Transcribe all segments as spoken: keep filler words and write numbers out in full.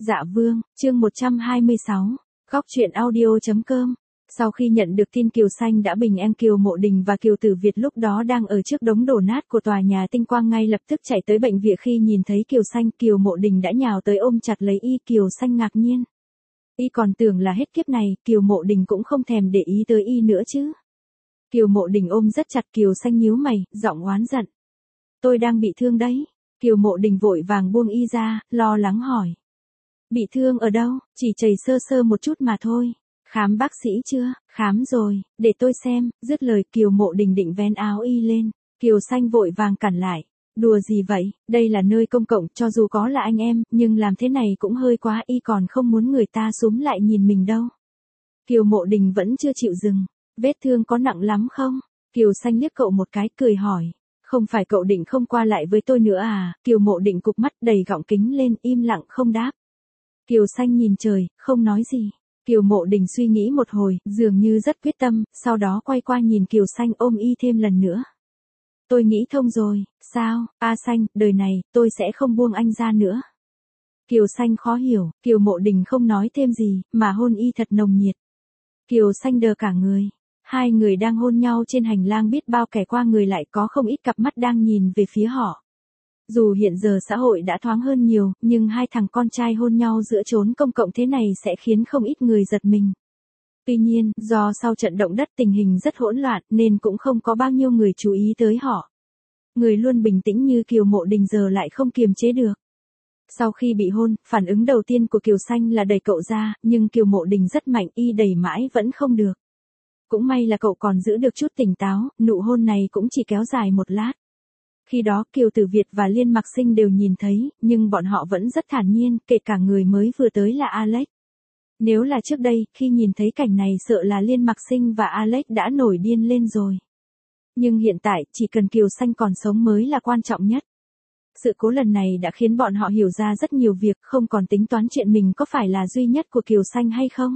Dạ Vương, chương một trăm hai mươi sáu, góc truyện audio chấm com. Sau khi nhận được tin Kiều Xanh đã bình an, Kiều Mộ Đình và Kiều Tử Việt lúc đó đang ở trước đống đổ nát của tòa nhà Tinh Quang ngay lập tức chạy tới bệnh viện. Khi nhìn thấy Kiều Xanh, Kiều Mộ Đình đã nhào tới ôm chặt lấy y. Kiều Xanh ngạc nhiên. Y còn tưởng là hết kiếp này, Kiều Mộ Đình cũng không thèm để ý tới y nữa chứ. Kiều Mộ Đình ôm rất chặt Kiều Xanh, nhíu mày, giọng oán giận. Tôi đang bị thương đấy. Kiều Mộ Đình vội vàng buông y ra, lo lắng hỏi. Bị thương ở đâu? Chỉ chảy sơ sơ một chút mà thôi. Khám bác sĩ chưa? Khám rồi, để tôi xem. Dứt lời Kiều Mộ Đình định vén áo y lên. Kiều Xanh vội vàng cản lại. Đùa gì vậy, đây là nơi công cộng, cho dù có là anh em, nhưng làm thế này cũng hơi quá, y còn không muốn người ta xúm lại nhìn mình đâu. Kiều Mộ Đình vẫn chưa chịu dừng. Vết thương có nặng lắm không? Kiều Xanh liếc cậu một cái, cười hỏi. Không phải cậu định không qua lại với tôi nữa à? Kiều Mộ Đình cụp mắt đầy gọng kính lên, im lặng không đáp. Kiều Xanh nhìn trời, không nói gì. Kiều Mộ Đình suy nghĩ một hồi, dường như rất quyết tâm, sau đó quay qua nhìn Kiều Xanh, ôm y thêm lần nữa. Tôi nghĩ thông rồi. Sao? A Xanh, đời này, tôi sẽ không buông anh ra nữa. Kiều Xanh khó hiểu, Kiều Mộ Đình không nói thêm gì, mà hôn y thật nồng nhiệt. Kiều Xanh đờ cả người. Hai người đang hôn nhau trên hành lang, biết bao kẻ qua người lại có không ít cặp mắt đang nhìn về phía họ. Dù hiện giờ xã hội đã thoáng hơn nhiều, nhưng hai thằng con trai hôn nhau giữa chốn công cộng thế này sẽ khiến không ít người giật mình. Tuy nhiên, do sau trận động đất tình hình rất hỗn loạn nên cũng không có bao nhiêu người chú ý tới họ. Người luôn bình tĩnh như Kiều Mộ Đình giờ lại không kiềm chế được. Sau khi bị hôn, phản ứng đầu tiên của Kiều Xanh là đẩy cậu ra, nhưng Kiều Mộ Đình rất mạnh, y đẩy mãi vẫn không được. Cũng may là cậu còn giữ được chút tỉnh táo, nụ hôn này cũng chỉ kéo dài một lát. Khi đó Kiều Tử Việt và Liên Mặc Sinh đều nhìn thấy, nhưng bọn họ vẫn rất thản nhiên, kể cả người mới vừa tới là Alex. Nếu là trước đây, khi nhìn thấy cảnh này sợ là Liên Mặc Sinh và Alex đã nổi điên lên rồi. Nhưng hiện tại, chỉ cần Kiều Xanh còn sống mới là quan trọng nhất. Sự cố lần này đã khiến bọn họ hiểu ra rất nhiều việc, không còn tính toán chuyện mình có phải là duy nhất của Kiều Xanh hay không.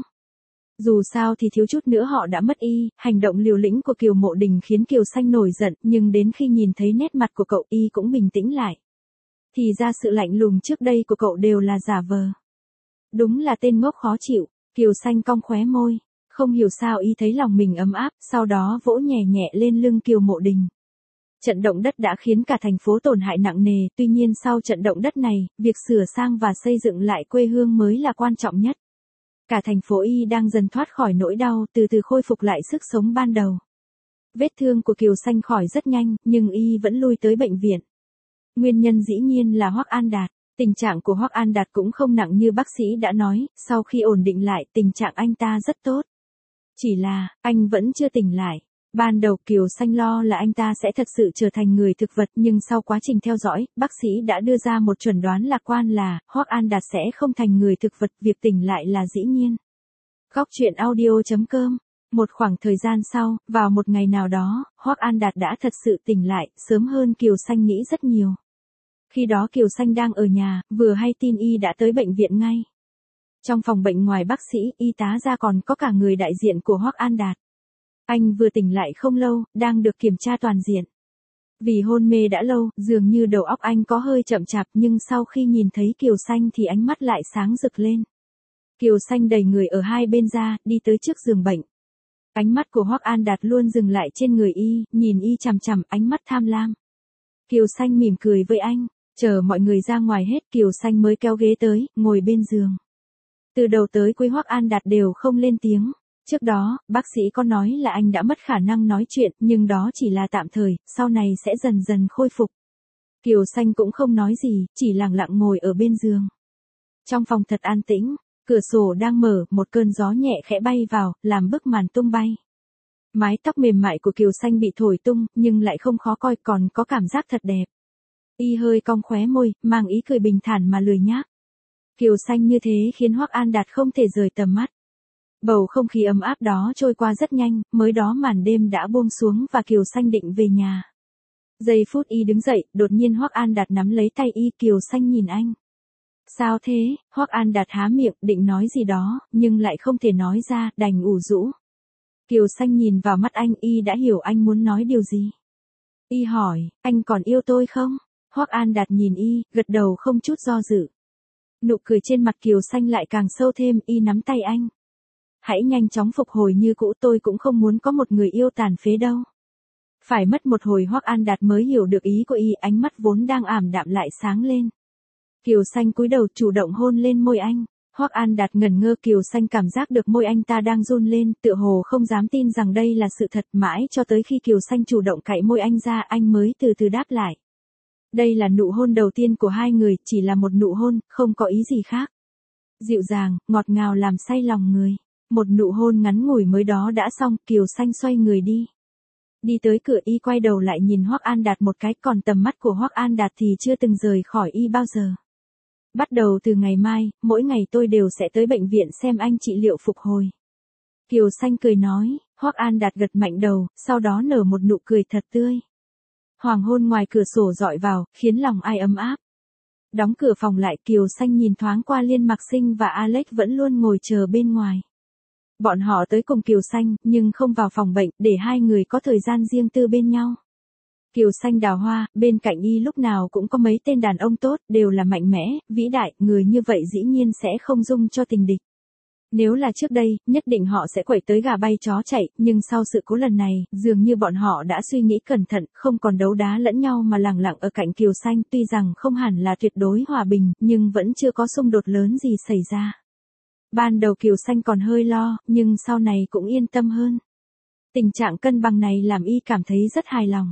Dù sao thì thiếu chút nữa họ đã mất y. Hành động liều lĩnh của Kiều Mộ Đình khiến Kiều Xanh nổi giận, nhưng đến khi nhìn thấy nét mặt của cậu, y cũng bình tĩnh lại. Thì ra sự lạnh lùng trước đây của cậu đều là giả vờ. Đúng là tên ngốc khó chịu. Kiều Xanh cong khóe môi. Không hiểu sao y thấy lòng mình ấm áp, sau đó vỗ nhẹ nhẹ lên lưng Kiều Mộ Đình. Trận động đất đã khiến cả thành phố tổn hại nặng nề, tuy nhiên sau trận động đất này, việc sửa sang và xây dựng lại quê hương mới là quan trọng nhất. Cả thành phố y đang dần thoát khỏi nỗi đau, từ từ khôi phục lại sức sống ban đầu. Vết thương của Kiều Xanh khỏi rất nhanh, nhưng y vẫn lui tới bệnh viện. Nguyên nhân dĩ nhiên là Hoắc An Đạt. Tình trạng của Hoắc An Đạt cũng không nặng như bác sĩ đã nói, sau khi ổn định lại, tình trạng anh ta rất tốt. Chỉ là, anh vẫn chưa tỉnh lại. Ban đầu Kiều Xanh lo là anh ta sẽ thật sự trở thành người thực vật, nhưng sau quá trình theo dõi, bác sĩ đã đưa ra một chuẩn đoán lạc quan là Hoắc An Đạt sẽ không thành người thực vật, việc tỉnh lại là dĩ nhiên. Góc truyện audio chấm com. Một khoảng thời gian sau, vào một ngày nào đó, Hoắc An Đạt đã thật sự tỉnh lại, sớm hơn Kiều Xanh nghĩ rất nhiều. Khi đó Kiều Xanh đang ở nhà, vừa hay tin y đã tới bệnh viện ngay. Trong phòng bệnh ngoài bác sĩ, y tá ra còn có cả người đại diện của Hoắc An Đạt. Anh vừa tỉnh lại không lâu, đang được kiểm tra toàn diện. Vì hôn mê đã lâu, dường như đầu óc anh có hơi chậm chạp, nhưng sau khi nhìn thấy Kiều Xanh thì ánh mắt lại sáng rực lên. Kiều Xanh đẩy người ở hai bên ra, đi tới trước giường bệnh. Ánh mắt của Hoắc An Đạt luôn dừng lại trên người y, nhìn y chằm chằm, ánh mắt tham lam. Kiều Xanh mỉm cười với anh, chờ mọi người ra ngoài hết, Kiều Xanh mới kéo ghế tới, ngồi bên giường. Từ đầu tới cuối Hoắc An Đạt đều không lên tiếng. Trước đó, bác sĩ có nói là anh đã mất khả năng nói chuyện, nhưng đó chỉ là tạm thời, sau này sẽ dần dần khôi phục. Kiều Xanh cũng không nói gì, chỉ lặng lặng ngồi ở bên giường. Trong phòng thật an tĩnh, cửa sổ đang mở, một cơn gió nhẹ khẽ bay vào, làm bức màn tung bay. Mái tóc mềm mại của Kiều Xanh bị thổi tung, nhưng lại không khó coi, còn có cảm giác thật đẹp. Y hơi cong khóe môi, mang ý cười bình thản mà lười nhác. Kiều Xanh như thế khiến Hoắc An Đạt không thể rời tầm mắt. Bầu không khí ấm áp đó trôi qua rất nhanh, mới đó màn đêm đã buông xuống và Kiều Xanh định về nhà. Giây phút y đứng dậy, đột nhiên Hoắc An Đạt nắm lấy tay y. Kiều Xanh nhìn anh. Sao thế? Hoắc An Đạt há miệng định nói gì đó, nhưng lại không thể nói ra, đành ủ rũ. Kiều Xanh nhìn vào mắt anh, y đã hiểu anh muốn nói điều gì. Y hỏi, anh còn yêu tôi không? Hoắc An Đạt nhìn y, gật đầu không chút do dự. Nụ cười trên mặt Kiều Xanh lại càng sâu thêm, y nắm tay anh. Hãy nhanh chóng phục hồi như cũ, tôi cũng không muốn có một người yêu tàn phế đâu. Phải mất một hồi Hoắc An Đạt mới hiểu được ý của y, ánh mắt vốn đang ảm đạm lại sáng lên. Kiều Xanh cúi đầu chủ động hôn lên môi anh. Hoắc An Đạt ngẩn ngơ, Kiều Xanh cảm giác được môi anh ta đang run lên, tựa hồ không dám tin rằng đây là sự thật, mãi cho tới khi Kiều Xanh chủ động cạy môi anh ra, anh mới từ từ đáp lại. Đây là nụ hôn đầu tiên của hai người, chỉ là một nụ hôn, không có ý gì khác. Dịu dàng, ngọt ngào làm say lòng người. Một nụ hôn ngắn ngủi mới đó đã xong, Kiều Xanh xoay người đi. Đi tới cửa, y quay đầu lại nhìn Hoắc An Đạt một cái, còn tầm mắt của Hoắc An Đạt thì chưa từng rời khỏi y bao giờ. Bắt đầu từ ngày mai, mỗi ngày tôi đều sẽ tới bệnh viện xem anh trị liệu phục hồi. Kiều Xanh cười nói. Hoắc An Đạt gật mạnh đầu, sau đó nở một nụ cười thật tươi. Hoàng hôn ngoài cửa sổ dọi vào, khiến lòng ai ấm áp. Đóng cửa phòng lại, Kiều Xanh nhìn thoáng qua Liên Mặc Sinh và Alex vẫn luôn ngồi chờ bên ngoài. Bọn họ tới cùng Kiều Xanh, nhưng không vào phòng bệnh, để hai người có thời gian riêng tư bên nhau. Kiều Xanh đào hoa, bên cạnh y lúc nào cũng có mấy tên đàn ông tốt, đều là mạnh mẽ, vĩ đại, người như vậy dĩ nhiên sẽ không dung cho tình địch. Nếu là trước đây, nhất định họ sẽ quẩy tới gà bay chó chạy, nhưng sau sự cố lần này, dường như bọn họ đã suy nghĩ cẩn thận, không còn đấu đá lẫn nhau mà lẳng lặng ở cạnh Kiều Xanh, tuy rằng không hẳn là tuyệt đối hòa bình, nhưng vẫn chưa có xung đột lớn gì xảy ra. Ban đầu Kiều Xanh còn hơi lo, nhưng sau này cũng yên tâm hơn. Tình trạng cân bằng này làm y cảm thấy rất hài lòng.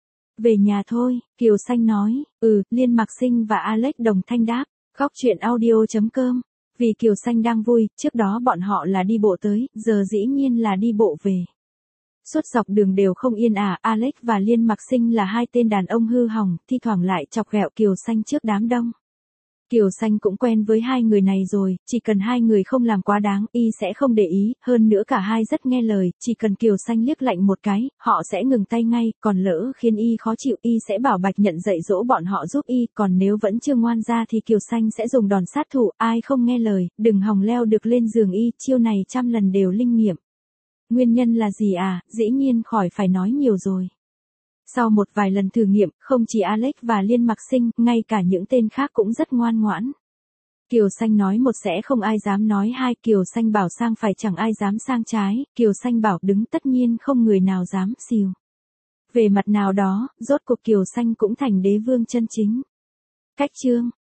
Về nhà thôi, Kiều Xanh nói. Ừ, Liên Mặc Sinh và Alex đồng thanh đáp. Góc truyện audio chấm com. Vì Kiều Xanh đang vui, trước đó bọn họ là đi bộ tới, giờ dĩ nhiên là đi bộ về. Suốt dọc đường đều không yên ả, Alex và Liên Mặc Sinh là hai tên đàn ông hư hỏng, thi thoảng lại chọc ghẹo Kiều Xanh trước đám đông. Kiều Xanh cũng quen với hai người này rồi, chỉ cần hai người không làm quá đáng, y sẽ không để ý, hơn nữa cả hai rất nghe lời, chỉ cần Kiều Xanh liếc lạnh một cái, họ sẽ ngừng tay ngay, còn lỡ khiến y khó chịu, y sẽ bảo Bạch Nhận dạy dỗ bọn họ giúp y, còn nếu vẫn chưa ngoan ra thì Kiều Xanh sẽ dùng đòn sát thủ, ai không nghe lời, đừng hòng leo được lên giường y, chiêu này trăm lần đều linh nghiệm. Nguyên nhân là gì à, dĩ nhiên khỏi phải nói nhiều rồi. Sau một vài lần thử nghiệm, không chỉ Alex và Liên Mặc Sinh, ngay cả những tên khác cũng rất ngoan ngoãn. Kiều Xanh nói một sẽ không ai dám nói hai, Kiều Xanh bảo sang phải chẳng ai dám sang trái, Kiều Xanh bảo đứng tất nhiên không người nào dám xìu. Về mặt nào đó, rốt cuộc Kiều Xanh cũng thành đế vương chân chính. Cách chương